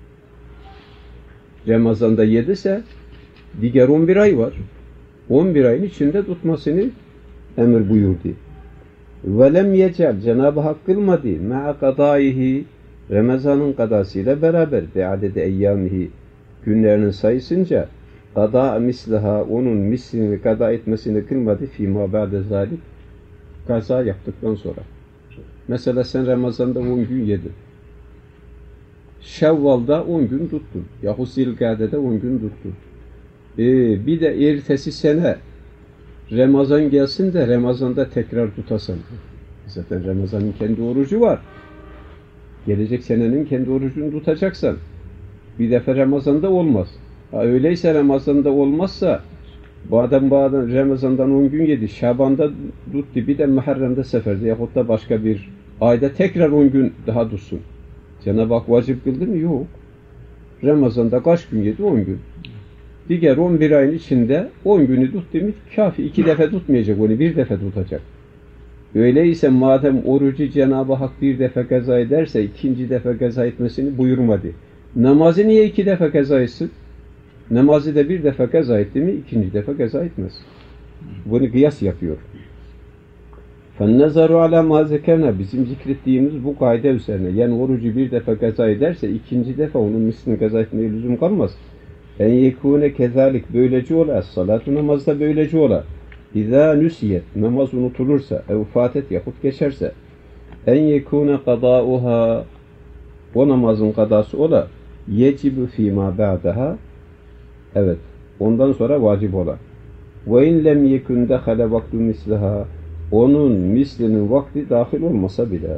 Ramazan'da yediyse diğer 11 ay var. 11 ayın içinde tutmasını emir buyurdu. Velem yecel Cenab-ı Hak kılmadı ma'a kadaihi Ramazan'ın kadasıyla beraber be'adede eyyamihi günlerinin sayısınca kada mislaha onun mislini kada etmesini kılmadı fîmâ ba'de zâlik kaza yaptıktan sonra. Mesela sen Ramazan'da 10 gün yedin. Şevval'da 10 gün tuttun. Yahut Zilgade'de 10 gün tuttun. Bir de ertesi sene Ramazan gelsin de Ramazan'da tekrar tutasın. Zaten Ramazan'ın kendi orucu var. Gelecek senenin kendi orucunu tutacaksan bir defa Ramazan'da olmaz. Öyleyse Ramazan'da olmazsa bu adam Ramazan'dan 10 gün yedi. Şaban'da tuttu. Bir de Muharrem'de seferde yahut da başka bir ayda tekrar 10 gün daha tutsun. Cenab-ı Hak vacip kıldı mı? Yok. Ramazan'da kaç gün yedi? 10 gün. Diğer 11 ayın içinde 10 günü tuttu mu kafi. 2 defa tutmayacak onu. Bir defa tutacak. Öyleyse madem orucu Cenab-ı Hak bir defa kaza ederse ikinci defa kaza etmesini buyurmadı. Namazı niye 2 defa kaza etsin? Namazı da bir defa kaza etti mi ikinci defa kaza etmez. Bunu kıyas yapıyor. فَالنَّزَرُ عَلَى مَا ذَكَرْنَا bizim zikrettiğimiz bu kaide üzerine. Yani orucu bir defa kaza ederse ikinci defa onun mislini kaza etmeye lüzum kalmaz. En yekûne kezalik böylece ola. Salatu namazda böylece ola. İzâ nüsiyet namaz unutulursa ev fatet yahut geçerse en yekûne kadâuha o namazın kadası ola. Yecibü fîmâ ba'daha evet. Ondan sonra vacip ola. Ve in lem yekun dehale vaktu misliha onun mislinin vakti dahil olmasa bile.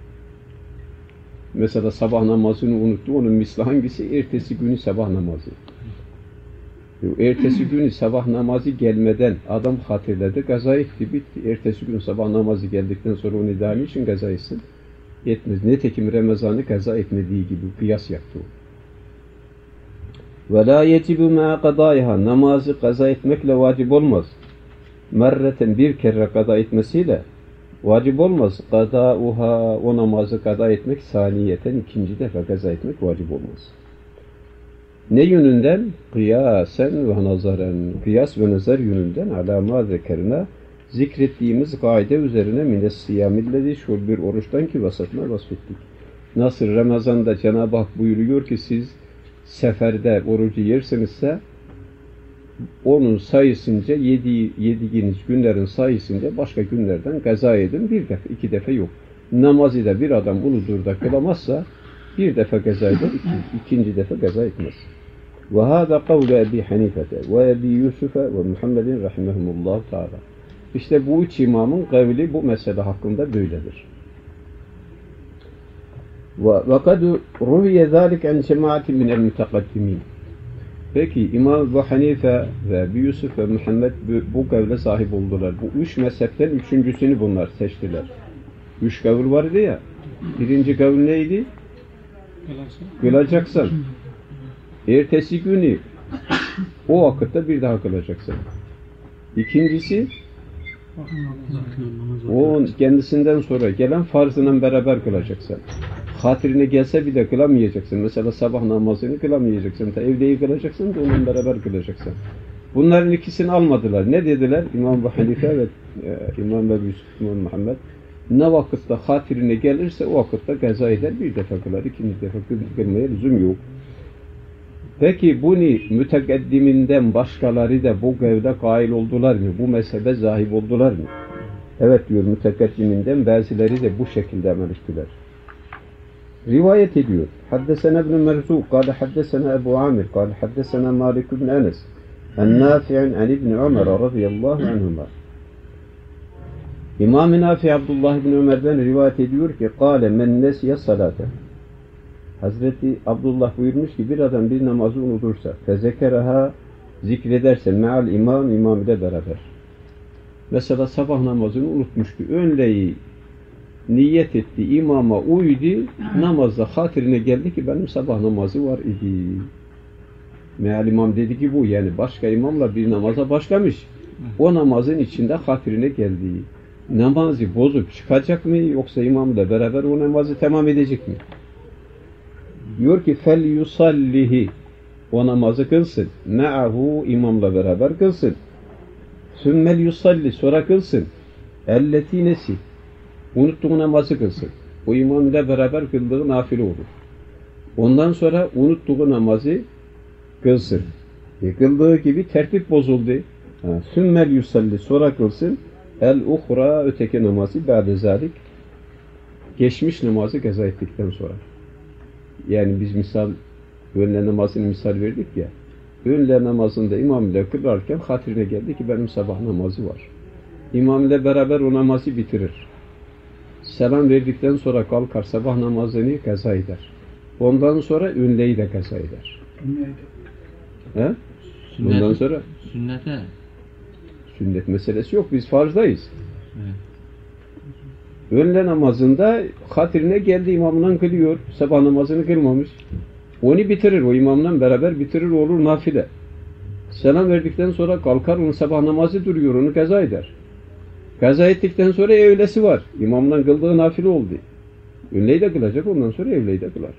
Mesela sabah namazını unuttu. Onun misli hangisi? Ertesi günü sabah namazı. Ertesi günü sabah namazı gelmeden adam hatırladı, kaza etti, bitti. Ertesi gün sabah namazı geldikten sonra onu daha niçin kaza etsin? Etmez. Nitekim Ramazan'ı kaza etmediği gibi kıyas yaptı o. وَلَا يَتِبُ مَا قَضَائِهَا namazı kaza etmekle vacip olmaz. Merreten bir kere kaza etmesiyle vacip olmaz. Kadauha o namazı kaza etmek saniyeten ikinci defa kaza etmek vacip olmaz. Ne yönünden? Kıyasen ve nazaren. Kıyas ve nazar yönünden alâmâ zekerine zikrettiğimiz kaide üzerine minessiyâmillezi şul bir oruçtan ki vasatına vasfettik. Nasıl Ramazan'da Cenab-ı Hak buyuruyor ki siz seferde orucu yersinizse onun sayısınca yediğiniz günlerin sayısınca başka günlerden kaza edin. Bir defa, 2 defa yok. Namazı da bir adam unutur da kılamazsa bir defa kaza eder, ikinci defa kaza etmez. Ve hâzâ kavlu Ebi Hanifete ve Ebi Yusuf'e ve Muhammedin rahimehumullahu teâlâ. İşte bu üç imamın kavli bu mesele hakkında böyledir. Ve kad ruhiye zâlik en cemaatin minel mütekaddimin. Peki İmam Ebu Hanife ve Ebu Yusuf ve Muhammed bu kavle sahip oldular. Bu 3 mezhepten üçüncüsünü bunlar seçtiler. 3 kavl vardı ya. Birinci kavl neydi? Kılacaksın. Ertesi günü o vakitte bir daha kılacaksın. İkincisi o kendisinden sonra gelen farzıyla beraber kılacaksın. Hatırine gelse bir de kılamayacaksın. Mesela sabah namazını kılamayacaksın. Evde kılacaksın da onunla beraber kılacaksın. Bunların ikisini almadılar. Ne dediler? İmam Ebu Hanife ve İmam Ebu Yusuf, İmam Muhammed ne vakitte hatırine gelirse o vakitte kaza eder. Bir defa kılar, ikinci defa kılmaya lüzum yok. Peki bunu mütekeddiminden başkaları da bu kavle kail oldular mı? Bu mezhebe zahip oldular mı? Evet diyor mütekeddiminden bazıları da bu şekilde amel ettiler. Rivayet ediyor. Haddesena ibn Merzuk, kâle haddesena Ebu Amir, kâle haddesena Malik ibn Enes, en-Nâfi'in en ibn Ömer radıyallahu anhuma. İmam-ı Nafi Abdullah ibn Ömer'den rivayet ediyor ki, kâle men nesiye salate. Hazreti Abdullah buyurmuş ki bir adam bir namazı unutursa fezekeraha zikrederse meal imam ile beraber. Mesela sabah namazını unutmuştu. Önleyi niyet etti, imama uydu, namazda hatırine geldi ki benim sabah namazı var idi. Meal imam dedi ki bu yani başka imamla bir namaza başlamış. O namazın içinde hatırine geldi. Namazı bozup çıkacak mı yoksa imamla beraber o namazı tamam edecek mi? Diyor ki fel yusallihi o namazı kılsın. Me'ahu imamla beraber kılsın. Sümmel yusalli sonra kılsın. Elleti nesi unuttuğu namazı kılsın. O imam ile beraber kıldığı nafile olur. Ondan sonra unuttuğu namazı kılsın. Kıldığı gibi tertip bozuldu. Sümmel yusalli sonra kılsın. El-uhra öteki namazı ba'de zalik geçmiş namazı kaza ettikten sonra. Yani biz misal öğle namazını misal verdik ya. Öğle namazında imam ile kılarken hatırına geldi ki benim sabah namazı var. İmam ile beraber o namazı bitirir. Selam verdikten sonra kalkar sabah namazını kaza eder. Ondan sonra öğleyi de kaza eder. He? Bundan sonra sünnet meselesi yok. Biz farzdayız. Evet. Öğle namazında hatırına geldi imamından kılıyor. Sabah namazını kılmamış. Onu bitirir. O imamla beraber bitirir olur nafile. Selam verdikten sonra kalkar onun sabah namazı duruyor. Onu kaza eder. Kaza ettikten sonra öğlesi var. İmamdan kıldığı nafile oldu. Öğleyi de kılacak. Ondan sonra öğleyi de kılar.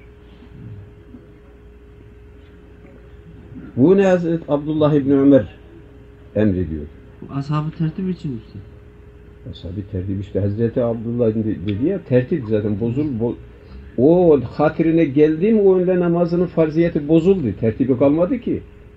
Bu ne Hazreti Abdullah İbni Ömer emrediyor. Bu ashab-ı tertip için mi? Ashab-ı tertip işte Hazreti Abdullah dedi ya tertip zaten o hatırine geldi mi o öğle namazının farziyeti bozuldu. Tertibi kalmadı ki.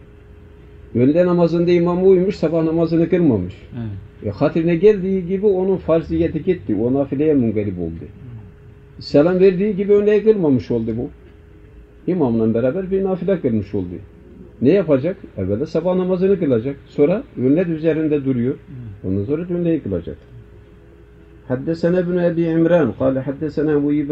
Öğle namazında imama uymuş sabah namazını kılmamış. Evet. Hatırine geldiği gibi onun farziyeti gitti. O nafileye mungarip oldu. Selam verdiği gibi öğleyi kılmamış oldu bu. İmamla beraber bir nafile kılmış oldu. Ne yapacak? Evvela sabah namazını kılacak. Sonra ünnet üzerinde duruyor. Ondan sonra ünneyi kılacak. Haddesena ibn Ebi İmran. Kale haddesena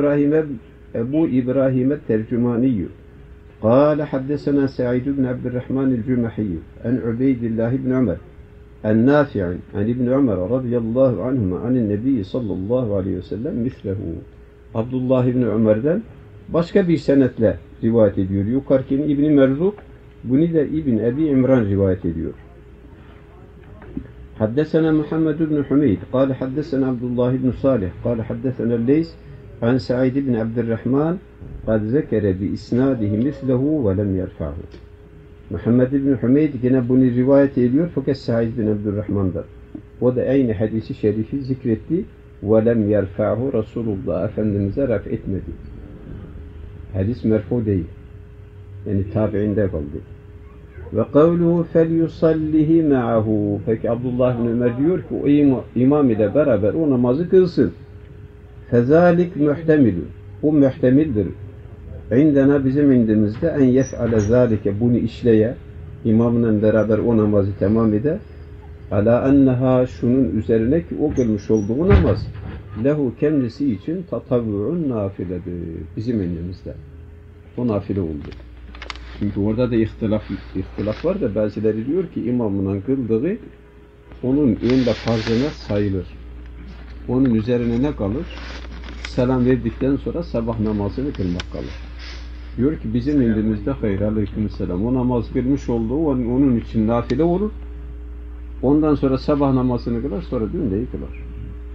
Ebu İbrahim tercümaniyyü. Kale haddesena Sa'id ibn Abdurrahman el-Cümahiyyü. En Ubeydillah ibn Ömer. En Nafi'in. En ibn Ömer radıyallahu anhuma. Anin Nebi sallallahu aleyhi ve sellem mislehu. Abdullah ibn Ömer'den başka bir senetle rivayet ediyor. Yukarıkin İbn-i Merzuk bunu da İbn Ebi İmran rivayet ediyor. Haddesena Muhammed ibn Humeyd قال حدثنا Abdullah ibn Salih قال حدثنا الليث عن سعيد بن عبد الرحمن قد ذكر بإسناده مثله ولم يرفعه. Muhammed ibn Humeyd yine bunu rivayet ediyor fakat Sa'id bin Abdurrahman'dan. O da aynı hadisi şerifi zikretti. وَلَمْ يَرْفَعْهُ Resulullah Efendimiz'e raf etmedi. Hadis merfu değil. Yani tabi'inde kaldı. Ve kavluhu felyusallihi ma'ahu. Peki Abdullah bin Ömer diyor ki o imam ile beraber o namazı kılsın. Fezalik muhtemilun. O muhtemildir. İndena bizim indimizde en yef'ale zalike bunu işleye imamla beraber o namazı tamam eder. Ala enneha şunun üzerine ki o kılmış olduğu namaz lehu kendisi için tatavvu'un nafiledir. Bizim indimizde. O nafile oldu. Çünkü orada da ihtilaf var da bazıları diyor ki imamının kıldığı onun önünde farzına sayılır. Onun üzerine ne kalır? Selam verdikten sonra sabah namazını kılmak kalır. Diyor ki bizim indimizde hayır aleykümselam. O namaz kılmış olduğu onun için nafile olur. Ondan sonra sabah namazını kılar sonra dündeyi kılar.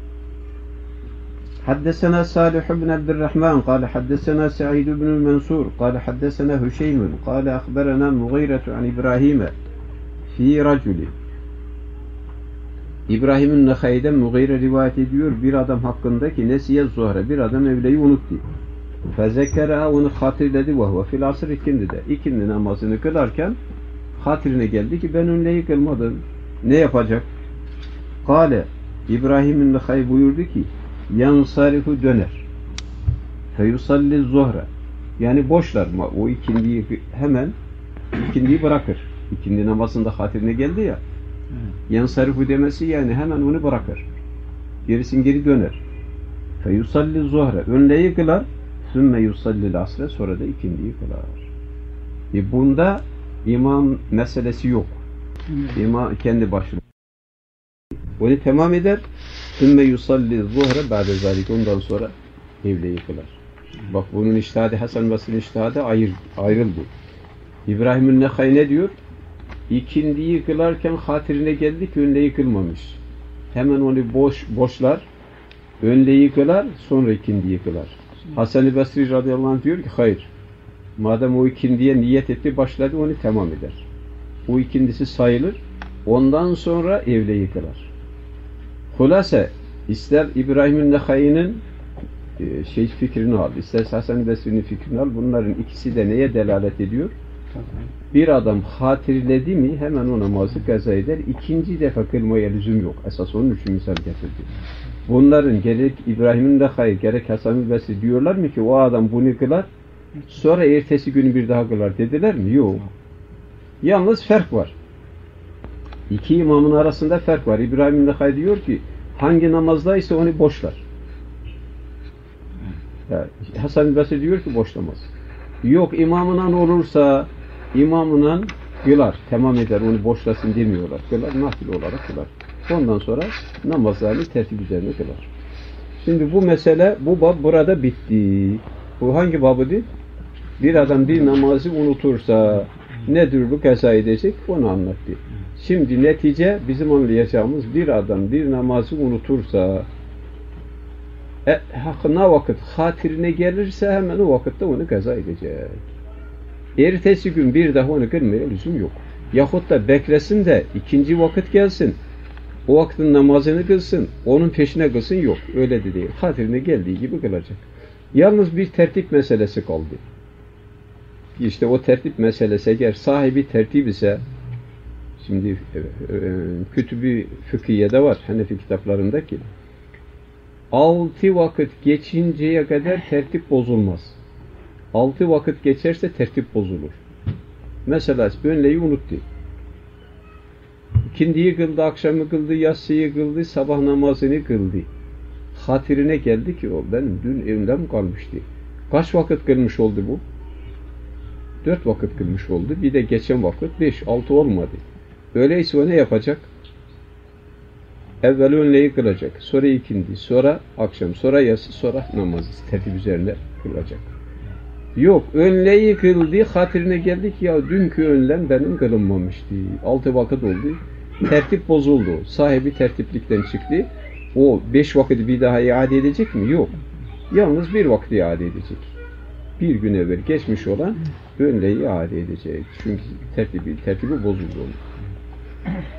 حدثنا صالح بن عبد الرحمن قال حدثنا سعيد بن المنصور قال حدثنا هشيم قال أخبرنا مغيرة عن إبراهيم في رجل İbrahim'in Nekhai'den Mughire rivayet ediyor bir adam hakkındaki nesiye zuhre bir adam evleyi unuttu. Fezekera onu hatırladı ve huve fil asr ikindide. İkindi namazını kılarken hatırına geldi ki ben önleyi kılmadım. Ne yapacak? Kale İbrahim'in Nekhai buyurdu ki yansarifu döner. Feyusalli zuhre. Yani boşlar o ikindiyi hemen ikindiyi bırakır. İkindi namazında hatırına geldi ya. Yansarifu demesi yani hemen onu bırakır. Gerisin geri döner. Feyusalli zuhre. Önleyi kılar. Sümme yusallil asre. Sonra da ikindiyi kılar. Bunda imam meselesi yok. İmam kendi başına. Onu tamam eder. Sümme yusalli zuhre ba'de zalik. Ondan sonra evleyi kılar. Bak bunun iştihadı Hasan Basri'nin iştihadı ayrıldı. İbrahim'in Nekhai ne diyor? İkindiyi kılarken hatırine geldi ki önleyi kılmamış. Hemen onu boşlar. Önleyi kılar, sonra ikindiyi kılar. Hasan-ı Basri radıyallahu anh diyor ki hayır. Madem o ikindiye niyet etti, başladı onu tamam eder. O ikindisi sayılır. Ondan sonra evleyi kılar. Hulase ister İbrahim'in Nekhai'nin fikrini al, ister Hasan-ı Basri'nin fikrini al. Bunların ikisi de neye delalet ediyor? Bir adam hatırladı mı hemen o namazı kaza eder. İkinci defa kılmaya lüzum yok. Esas onun için misal getirdi. Bunların gerek İbrahim'in de hayır, gerek Hasan-ı Basri diyorlar mı ki o adam bunu kılar, sonra ertesi günü bir daha kılar dediler mi? Yok. Yalnız fark var. İki imamın arasında fark var. İbrahim de hayır diyor ki hangi namazdaysa onu boşlar. Yani Hasan-ı Basri diyor ki boşlamaz. Yok imamından olursa imamından kılar, tamam eder, onu boşlasın demiyorlar. Kılar, nafile olarak kılar. Ondan sonra namazlarını tertip üzerine kılar. Şimdi bu mesele, bu bab burada bitti. Bu hangi babı değil? Bir adam bir namazı unutursa ne türlü kaza edecek onu anlattı. Şimdi netice bizim anlayacağımız bir adam bir namazı unutursa ne vakit hatırine gelirse hemen o vakitte onu kaza edecek. Ertesi gün bir daha onu kılmaya lüzum yok. Yahut da beklesin de ikinci vakit gelsin. O vaktin namazını kılsın. Onun peşine kılsın yok. Öyle de değil. Hatırine geldiği gibi kılacak. Yalnız bir tertip meselesi kaldı. İşte o tertip meselesi eğer sahibi tertip ise şimdi Kütüb-i Fıkhiye'de var. Hanefi kitaplarındaki 6 vakit geçinceye kadar tertip bozulmaz. 6 vakit geçerse tertip bozulur. Mesela önleyi unuttu. İkindiyi kıldı, akşamı kıldı, yatsıyı kıldı, sabah namazını kıldı. Hatırine geldi ki o benim dün evimde mi kalmıştı? Kaç vakit kılmış oldu bu? 4 vakit kılmış oldu. Bir de geçen vakit 5, 6 olmadı. Öyleyse o ne yapacak? Evvel önleyi kılacak. Sonra ikindi, sonra akşam, sonra yatsı, sonra namazı tertip üzerine kılacak. Yok, önleyi kıldı, hatırine geldik ya dünkü önlem benim kılınmamıştı. 6 vakit oldu. Tertip bozuldu. Sahibi tertiplikten çıktı. O 5 vakit bir daha iade edecek mi? Yok. Yalnız bir vakit iade edecek. Bir gün evvel geçmiş olan önleyi iade edecek. Çünkü tertibi bozuldu onun.